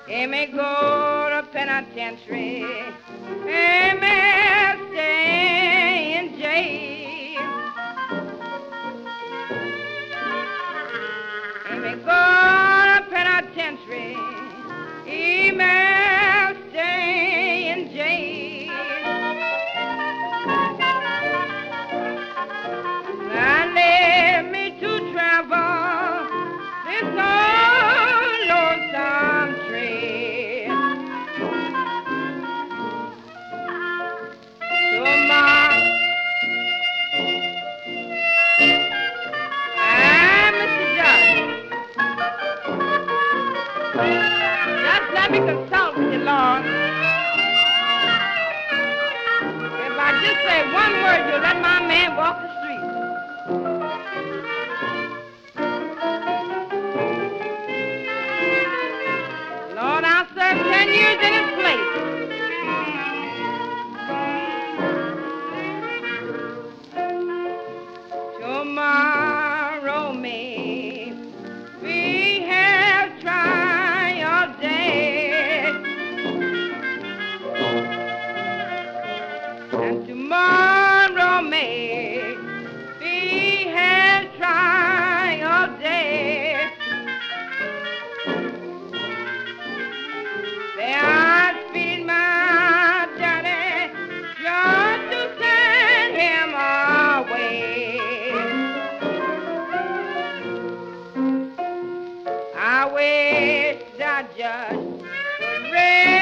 He may go to penitentiary. He may stay in jail. He may go to penitentiary. He may stay in jail. Now let me to travel this old lonesome trail. To my Mr. Judge, just let me consult with you, Lord. If I just say one word, you'll let my man walk the street. Lord, I'll serve 10 years in his place. Tomorrow may we have trial day, and tomorrow may we have trial day. They are feeding my daddy just to send him away. I wish that judge would raise